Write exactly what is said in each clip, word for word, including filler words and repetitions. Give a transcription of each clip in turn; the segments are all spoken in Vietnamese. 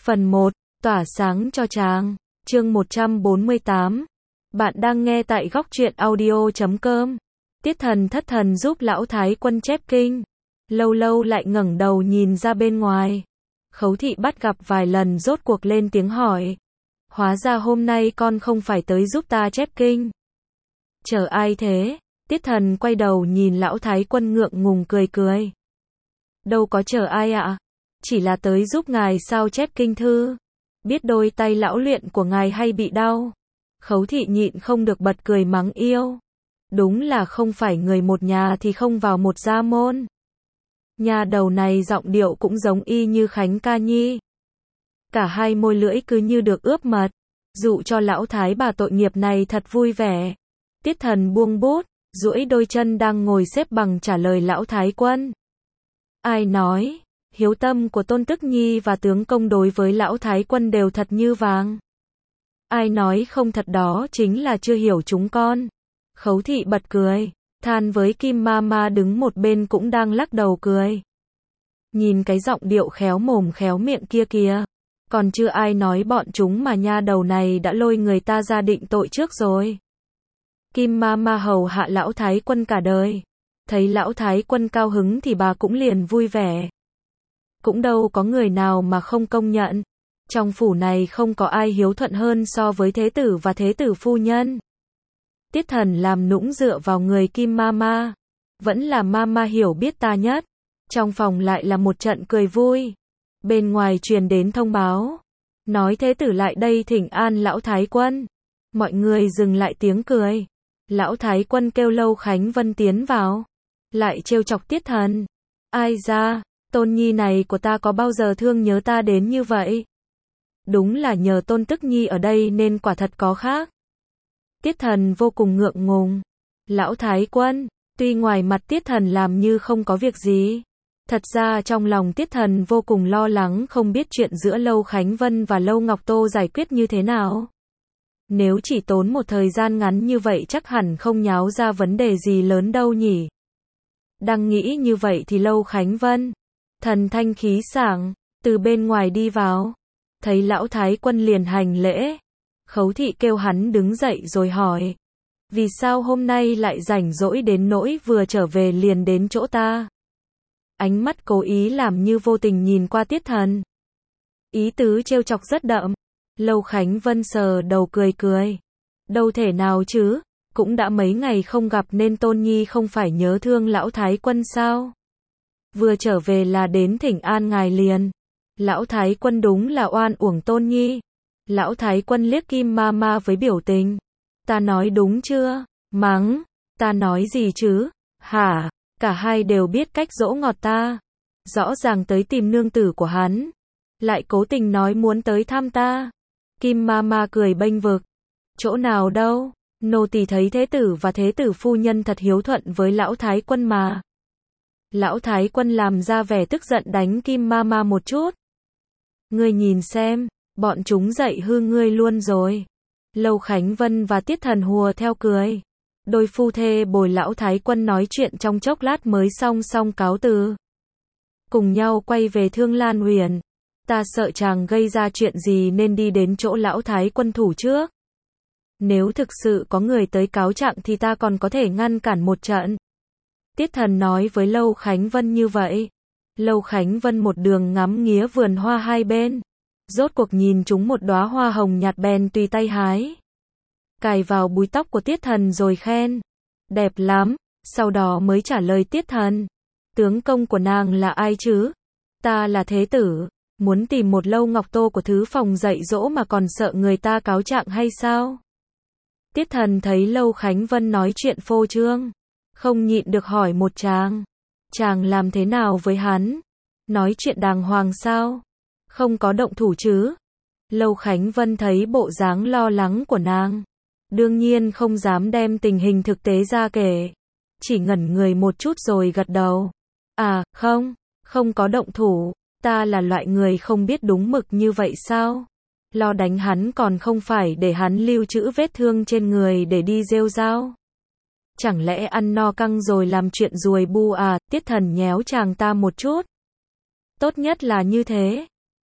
Phần một, tỏa sáng cho chàng. Chương một trăm bốn mươi tám. Bạn đang nghe tại góc truyện audio chấm com. Tiết Thần thất thần giúp lão thái quân chép kinh. Lâu lâu lại ngẩng đầu nhìn ra bên ngoài. Khấu thị bắt gặp vài lần rốt cuộc lên tiếng hỏi. Hóa ra hôm nay con không phải tới giúp ta chép kinh. Chờ ai thế? Tiết Thần quay đầu nhìn lão thái quân ngượng ngùng cười cười. Đâu có chờ ai ạ? Chỉ là tới giúp ngài sao chép kinh thư. Biết đôi tay lão luyện của ngài hay bị đau. Khấu thị nhịn không được bật cười mắng yêu. Đúng là không phải người một nhà thì không vào một gia môn. Nhà đầu này giọng điệu cũng giống y như Khánh ca nhi. Cả hai môi lưỡi cứ như được ướp mật. Dụ cho lão thái bà tội nghiệp này thật vui vẻ. Tiết Thần buông bút, duỗi đôi chân đang ngồi xếp bằng trả lời lão thái quân. Ai nói, hiếu tâm của Tôn Tức Nhi và tướng công đối với lão thái quân đều thật như vàng. Ai nói không thật đó chính là chưa hiểu chúng con. Khấu thị bật cười, than với Kim Ma Ma đứng một bên cũng đang lắc đầu cười. Nhìn cái giọng điệu khéo mồm khéo miệng kia kìa. Còn chưa ai nói bọn chúng mà nha đầu này đã lôi người ta ra định tội trước rồi. Kim Ma Ma hầu hạ lão thái quân cả đời. Thấy lão thái quân cao hứng thì bà cũng liền vui vẻ. Cũng đâu có người nào mà không công nhận. Trong phủ này không có ai hiếu thuận hơn so với thế tử và thế tử phu nhân. Tiết Thần làm nũng dựa vào người Kim Ma Ma. Vẫn là Ma Ma hiểu biết ta nhất. Trong phòng lại là một trận cười vui. Bên ngoài truyền đến thông báo. Nói thế tử lại đây thỉnh an lão thái quân. Mọi người dừng lại tiếng cười. Lão thái quân kêu Lâu Khánh Vân tiến vào. Lại trêu chọc Tiết Thần. Ai ra, Tôn Nhi này của ta có bao giờ thương nhớ ta đến như vậy? Đúng là nhờ Tôn Tức Nhi ở đây nên quả thật có khác. Tiết Thần vô cùng ngượng ngùng. Lão thái quân, tuy ngoài mặt Tiết Thần làm như không có việc gì. Thật ra trong lòng Tiết Thần vô cùng lo lắng không biết chuyện giữa Lâu Khánh Vân và Lâu Ngọc Tô giải quyết như thế nào. Nếu chỉ tốn một thời gian ngắn như vậy chắc hẳn không nháo ra vấn đề gì lớn đâu nhỉ. Đang nghĩ như vậy thì Lâu Khánh Vân, thần thanh khí sảng, từ bên ngoài đi vào. Thấy lão thái quân liền hành lễ. Khấu thị kêu hắn đứng dậy rồi hỏi. Vì sao hôm nay lại rảnh rỗi đến nỗi vừa trở về liền đến chỗ ta? Ánh mắt cố ý làm như vô tình nhìn qua Tiết Thần. Ý tứ trêu chọc rất đậm. Lâu Khánh Vân sờ đầu cười cười. Đâu thể nào chứ, cũng đã mấy ngày không gặp nên Tôn Nhi không phải nhớ thương lão thái quân sao? Vừa trở về là đến thỉnh an ngài liền. Lão thái quân đúng là oan uổng Tôn Nhi. Lão thái quân liếc Kim Ma Ma với biểu tình. Ta nói đúng chưa? Mắng, ta nói gì chứ? Hả? Cả hai đều biết cách dỗ ngọt ta. Rõ ràng tới tìm nương tử của hắn. Lại cố tình nói muốn tới thăm ta. Kim Ma Ma cười bênh vực. Chỗ nào đâu? Nô tỳ thấy thế tử và thế tử phu nhân thật hiếu thuận với lão thái quân mà. Lão thái quân làm ra vẻ tức giận đánh Kim Ma Ma một chút. Ngươi nhìn xem, bọn chúng dạy hư ngươi luôn rồi. Lâu Khánh Vân và Tiết Thần hùa theo cười. Đôi phu thê bồi lão thái quân nói chuyện trong chốc lát mới song song cáo từ. Cùng nhau quay về Thương Lan Huyền. Ta sợ chàng gây ra chuyện gì nên đi đến chỗ lão thái quân thủ trước. Nếu thực sự có người tới cáo trạng thì ta còn có thể ngăn cản một trận. Tiết Thần nói với Lâu Khánh Vân như vậy. Lâu Khánh Vân một đường ngắm nghía vườn hoa hai bên. Rốt cuộc nhìn chúng một đóa hoa hồng nhạt bèn tùy tay hái. Cài vào búi tóc của Tiết Thần rồi khen. Đẹp lắm, sau đó mới trả lời Tiết Thần. Tướng công của nàng là ai chứ? Ta là thế tử, muốn tìm một Lâu Ngọc Tô của thứ phòng dạy dỗ mà còn sợ người ta cáo trạng hay sao? Tiết Thần thấy Lâu Khánh Vân nói chuyện phô trương. Không nhịn được hỏi một chàng. Chàng làm thế nào với hắn? Nói chuyện đàng hoàng sao? Không có động thủ chứ? Lâu Khánh Vân thấy bộ dáng lo lắng của nàng. Đương nhiên không dám đem tình hình thực tế ra kể. Chỉ ngẩn người một chút rồi gật đầu. À, không, không có động thủ. Ta là loại người không biết đúng mực như vậy sao? Lo đánh hắn còn không phải để hắn lưu trữ vết thương trên người để đi rêu rao. Chẳng lẽ ăn no căng rồi làm chuyện ruồi bu à? Tiết Thần nhéo chàng ta một chút. Tốt nhất là như thế.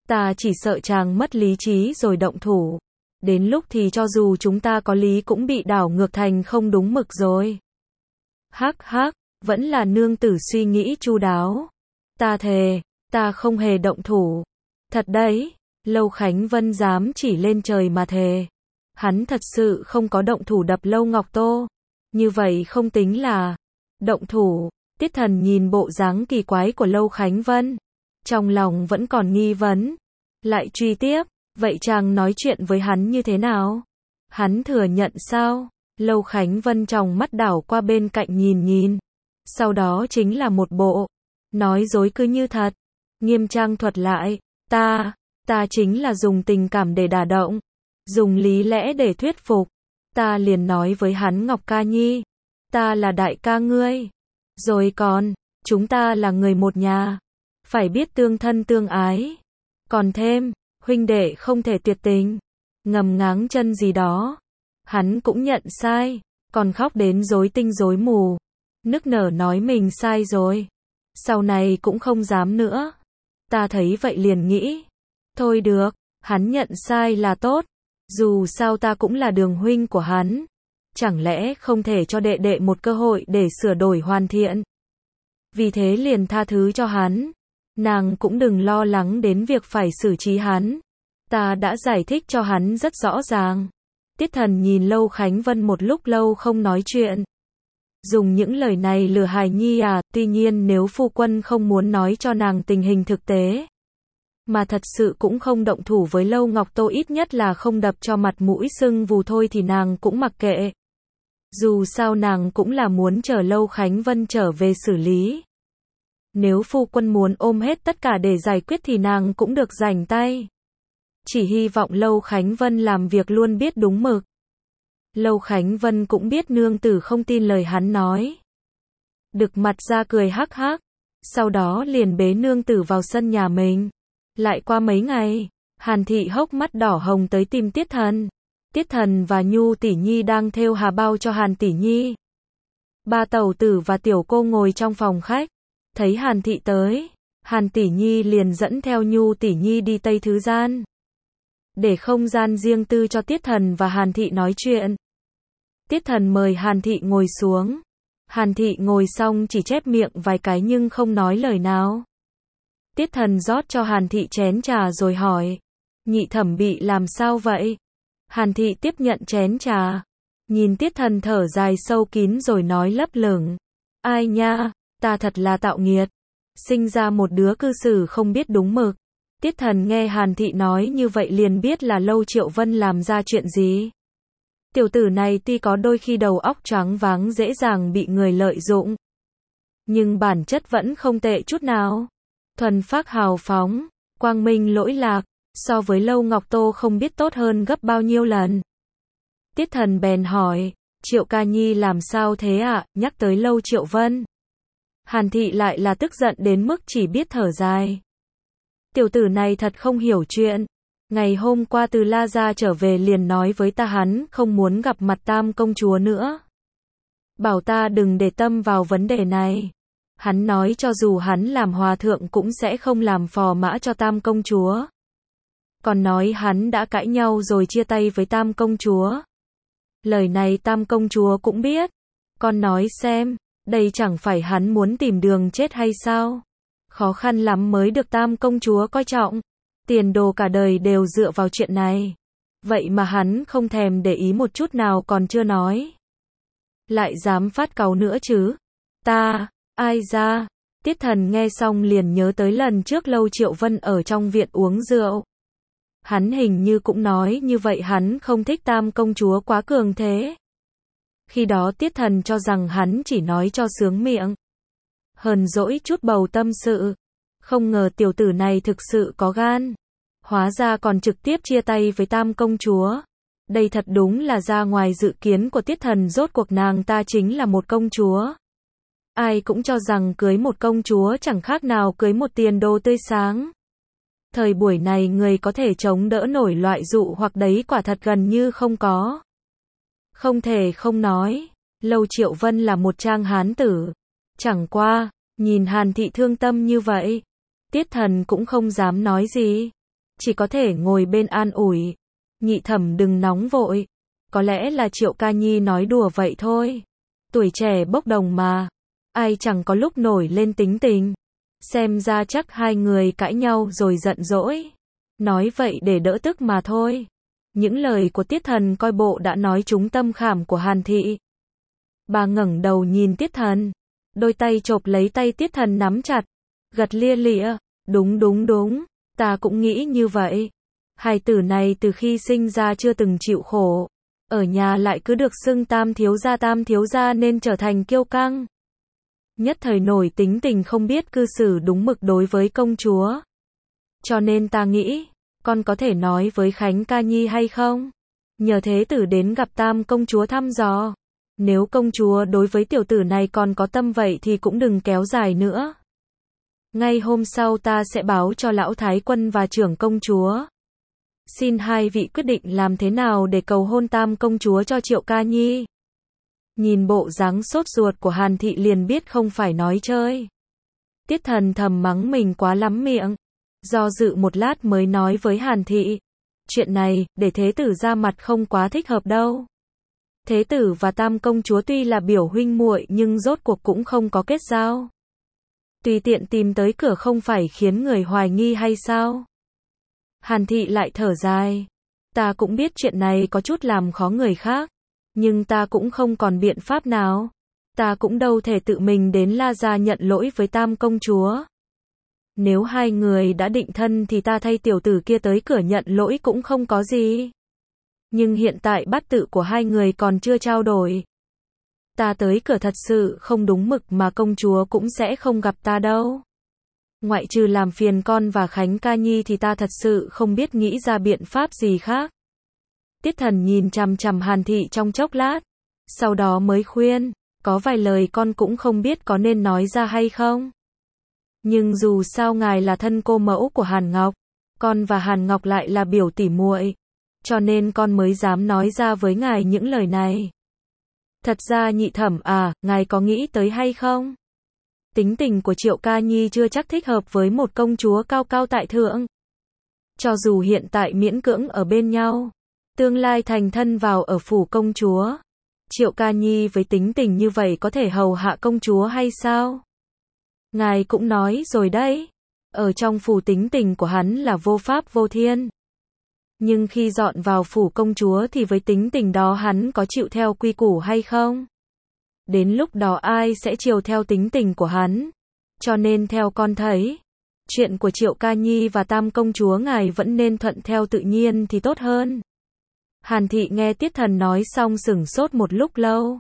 Ta chỉ sợ chàng mất lý trí rồi động thủ. Đến lúc thì cho dù chúng ta có lý cũng bị đảo ngược thành không đúng mực rồi. Hắc hắc, vẫn là nương tử suy nghĩ chu đáo. Ta thề, ta không hề động thủ. Thật đấy, Lâu Khánh Vân dám chỉ lên trời mà thề. Hắn thật sự không có động thủ đập Lâu Ngọc Tô. Như vậy không tính là động thủ. Tiết Thần nhìn bộ dáng kỳ quái của Lâu Khánh Vân. Trong lòng vẫn còn nghi vấn. Lại truy tiếp, vậy chàng nói chuyện với hắn như thế nào? Hắn thừa nhận sao? Lâu Khánh Vân trong mắt đảo qua bên cạnh nhìn nhìn. Sau đó chính là một bộ nói dối cứ như thật. Nghiêm trang thuật lại, ta, ta chính là dùng tình cảm để đả động, dùng lý lẽ để thuyết phục. Ta liền nói với hắn, Ngọc ca nhi, ta là đại ca ngươi. Rồi còn, chúng ta là người một nhà, phải biết tương thân tương ái. Còn thêm, huynh đệ không thể tuyệt tình, ngầm ngáng chân gì đó. Hắn cũng nhận sai, còn khóc đến rối tinh rối mù, nức nở nói mình sai rồi. Sau này cũng không dám nữa. Ta thấy vậy liền nghĩ, thôi được, hắn nhận sai là tốt. Dù sao ta cũng là đường huynh của hắn. Chẳng lẽ không thể cho đệ đệ một cơ hội để sửa đổi hoàn thiện? Vì thế liền tha thứ cho hắn. Nàng cũng đừng lo lắng đến việc phải xử trí hắn. Ta đã giải thích cho hắn rất rõ ràng. Tiết Thần nhìn Lâu Khánh Vân một lúc lâu không nói chuyện. Dùng những lời này lừa hài nhi à, tuy nhiên nếu phu quân không muốn nói cho nàng tình hình thực tế, mà thật sự cũng không động thủ với Lâu Ngọc Tô, ít nhất là không đập cho mặt mũi sưng vù thôi thì nàng cũng mặc kệ. Dù sao nàng cũng là muốn chờ Lâu Khánh Vân trở về xử lý. Nếu phu quân muốn ôm hết tất cả để giải quyết thì nàng cũng được rảnh tay. Chỉ hy vọng Lâu Khánh Vân làm việc luôn biết đúng mực. Lâu Khánh Vân cũng biết nương tử không tin lời hắn nói. Đực mặt ra cười hắc hắc. Sau đó liền bế nương tử vào sân nhà mình. Lại qua mấy ngày, Hàn Thị hốc mắt đỏ hồng tới tìm Tiết Thần. Tiết Thần và Nhu tỷ nhi đang thêu hà bao cho Hàn tỷ nhi. Ba tẩu tử và tiểu cô ngồi trong phòng khách. Thấy Hàn Thị tới, Hàn tỷ nhi liền dẫn theo Nhu tỷ nhi đi tây thứ gian. Để không gian riêng tư cho Tiết Thần và Hàn Thị nói chuyện. Tiết Thần mời Hàn Thị ngồi xuống. Hàn Thị ngồi xong chỉ chép miệng vài cái nhưng không nói lời nào. Tiết Thần rót cho Hàn Thị chén trà rồi hỏi, nhị thẩm bị làm sao vậy? Hàn Thị tiếp nhận chén trà, nhìn Tiết Thần thở dài sâu kín rồi nói lấp lửng, ai nha, ta thật là tạo nghiệt, sinh ra một đứa cư xử không biết đúng mực. Tiết Thần nghe Hàn Thị nói như vậy liền biết là Lâu Triệu Vân làm ra chuyện gì. Tiểu tử này tuy có đôi khi đầu óc choáng váng dễ dàng bị người lợi dụng, nhưng bản chất vẫn không tệ chút nào. Thuần phác hào phóng, quang minh lỗi lạc, so với Lâu Ngọc Tô không biết tốt hơn gấp bao nhiêu lần. Tiết Thần bèn hỏi, Triệu ca nhi làm sao thế ạ? À? Nhắc tới Lâu Triệu Vân, Hàn Thị lại là tức giận đến mức chỉ biết thở dài. Tiểu tử này thật không hiểu chuyện. Ngày hôm qua từ La Gia trở về liền nói với ta hắn không muốn gặp mặt Tam công chúa nữa. Bảo ta đừng để tâm vào vấn đề này. Hắn nói cho dù hắn làm hòa thượng cũng sẽ không làm phò mã cho Tam công chúa. Còn nói hắn đã cãi nhau rồi chia tay với Tam công chúa. Lời này Tam công chúa cũng biết. Con nói xem, đây chẳng phải hắn muốn tìm đường chết hay sao? Khó khăn lắm mới được Tam công chúa coi trọng. Tiền đồ cả đời đều dựa vào chuyện này. Vậy mà hắn không thèm để ý một chút nào còn chưa nói. Lại dám phát cáu nữa chứ? Ta, ai ra? Tiết Thần nghe xong liền nhớ tới lần trước Lâu Triệu Vân ở trong viện uống rượu. Hắn hình như cũng nói như vậy, hắn không thích Tam công chúa quá cường thế. Khi đó Tiết Thần cho rằng hắn chỉ nói cho sướng miệng, hờn dỗi chút bầu tâm sự. Không ngờ tiểu tử này thực sự có gan. Hóa ra còn trực tiếp chia tay với Tam công chúa. Đây thật đúng là ra ngoài dự kiến của Tiết Thần, rốt cuộc nàng ta chính là một công chúa. Ai cũng cho rằng cưới một công chúa chẳng khác nào cưới một tiền đồ tươi sáng. Thời buổi này người có thể chống đỡ nổi loại dụ hoặc đấy quả thật gần như không có. Không thể không nói, Lâu Triệu Vân là một trang hán tử. Chẳng qua, nhìn Hàn Thị thương tâm như vậy, Tiết Thần cũng không dám nói gì. chỉ có thể ngồi bên an ủi. Nhị thẩm đừng nóng vội. Có lẽ là Triệu Ca Nhi nói đùa vậy thôi. Tuổi trẻ bốc đồng mà. Ai chẳng có lúc nổi lên tính tình. Xem ra chắc hai người cãi nhau rồi giận dỗi. Nói vậy để đỡ tức mà thôi. Những lời của Tiết Thần coi bộ đã nói trúng tâm khảm của Hàn Thị. Bà ngẩng đầu nhìn Tiết Thần. Đôi tay chộp lấy tay Tiết Thần nắm chặt. Gật lia lịa. Đúng đúng đúng. Ta cũng nghĩ như vậy. Hài tử này từ khi sinh ra chưa từng chịu khổ. Ở nhà lại cứ được xưng tam thiếu gia tam thiếu gia nên trở thành kiêu căng. Nhất thời nổi tính tình không biết cư xử đúng mực đối với công chúa. Cho nên ta nghĩ, con có thể nói với Khánh Ca Nhi hay không? Nhờ thế tử đến gặp tam công chúa thăm dò. Nếu công chúa đối với tiểu tử này còn có tâm vậy thì cũng đừng kéo dài nữa. Ngay hôm sau ta sẽ báo cho lão thái quân và trưởng công chúa. Xin hai vị quyết định làm thế nào để cầu hôn tam công chúa cho Triệu Ca Nhi. Nhìn bộ dáng sốt ruột của Hàn Thị liền biết không phải nói chơi. Tiết Thần thầm mắng mình quá lắm miệng. Do dự một lát mới nói với Hàn Thị. Chuyện này, để thế tử ra mặt không quá thích hợp đâu. Thế tử và tam công chúa tuy là biểu huynh muội nhưng rốt cuộc cũng không có kết giao. Tùy tiện tìm tới cửa không phải khiến người hoài nghi hay sao? Hàn Thị lại thở dài. Ta cũng biết chuyện này có chút làm khó người khác. Nhưng ta cũng không còn biện pháp nào. Ta cũng đâu thể tự mình đến La Gia nhận lỗi với tam công chúa. Nếu hai người đã định thân thì ta thay tiểu tử kia tới cửa nhận lỗi cũng không có gì. Nhưng hiện tại bát tự của hai người còn chưa trao đổi. Ta tới cửa thật sự không đúng mực mà công chúa cũng sẽ không gặp ta đâu. Ngoại trừ làm phiền con và Khánh Ca Nhi thì ta thật sự không biết nghĩ ra biện pháp gì khác. Tiết Thần nhìn chằm chằm Hàn Thị trong chốc lát. Sau đó mới khuyên, có vài lời con cũng không biết có nên nói ra hay không. Nhưng dù sao ngài là thân cô mẫu của Hàn Ngọc, con và Hàn Ngọc lại là biểu tỉ muội, cho nên con mới dám nói ra với ngài những lời này. Thật ra nhị thẩm à, ngài có nghĩ tới hay không? Tính tình của Triệu Ca Nhi chưa chắc thích hợp với một công chúa cao cao tại thượng. Cho dù hiện tại miễn cưỡng ở bên nhau, tương lai thành thân vào ở phủ công chúa, Triệu Ca Nhi với tính tình như vậy có thể hầu hạ công chúa hay sao? Ngài cũng nói rồi đấy, ở trong phủ tính tình của hắn là vô pháp vô thiên. Nhưng khi dọn vào phủ công chúa thì với tính tình đó hắn có chịu theo quy củ hay không? Đến lúc đó ai sẽ chiều theo tính tình của hắn? Cho nên theo con thấy, chuyện của Triệu Ca Nhi và tam công chúa ngài vẫn nên thuận theo tự nhiên thì tốt hơn. Hàn Thị nghe Tiết Thần nói xong sửng sốt một lúc lâu.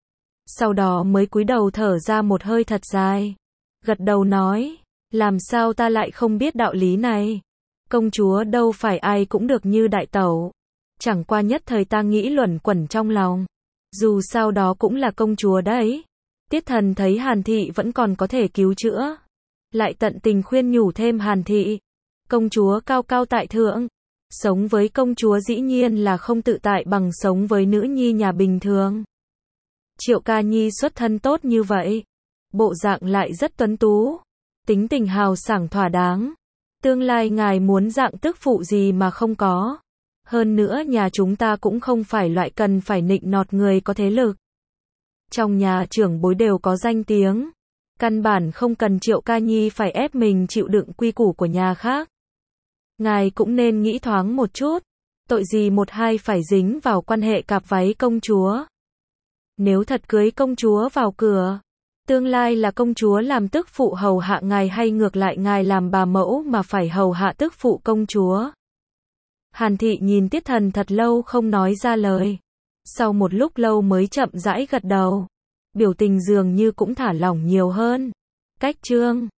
Sau đó mới cúi đầu thở ra một hơi thật dài. Gật đầu nói, làm sao ta lại không biết đạo lý này. Công chúa đâu phải ai cũng được như đại tẩu. Chẳng qua nhất thời ta nghĩ luẩn quẩn trong lòng. Dù sao đó cũng là công chúa đấy. Tiết Thần thấy Hàn Thị vẫn còn có thể cứu chữa. Lại tận tình khuyên nhủ thêm Hàn Thị. Công chúa cao cao tại thượng. Sống với công chúa dĩ nhiên là không tự tại bằng sống với nữ nhi nhà bình thường. Triệu Ca Nhi xuất thân tốt như vậy. Bộ dạng lại rất tuấn tú. Tính tình hào sảng thỏa đáng. Tương lai ngài muốn dạng tức phụ gì mà không có. Hơn nữa nhà chúng ta cũng không phải loại cần phải nịnh nọt người có thế lực. Trong nhà trưởng bối đều có danh tiếng. Căn bản không cần Triệu Ca Nhi phải ép mình chịu đựng quy củ của nhà khác. Ngài cũng nên nghĩ thoáng một chút. Tội gì một hai phải dính vào quan hệ cạp váy công chúa. Nếu thật cưới công chúa vào cửa, tương lai là công chúa làm tức phụ hầu hạ ngài hay ngược lại ngài làm bà mẫu mà phải hầu hạ tức phụ công chúa. Hàn Thị nhìn Tiết Thần thật lâu không nói ra lời. Sau một lúc lâu mới chậm rãi gật đầu. Biểu tình dường như cũng thả lỏng nhiều hơn. Cách chương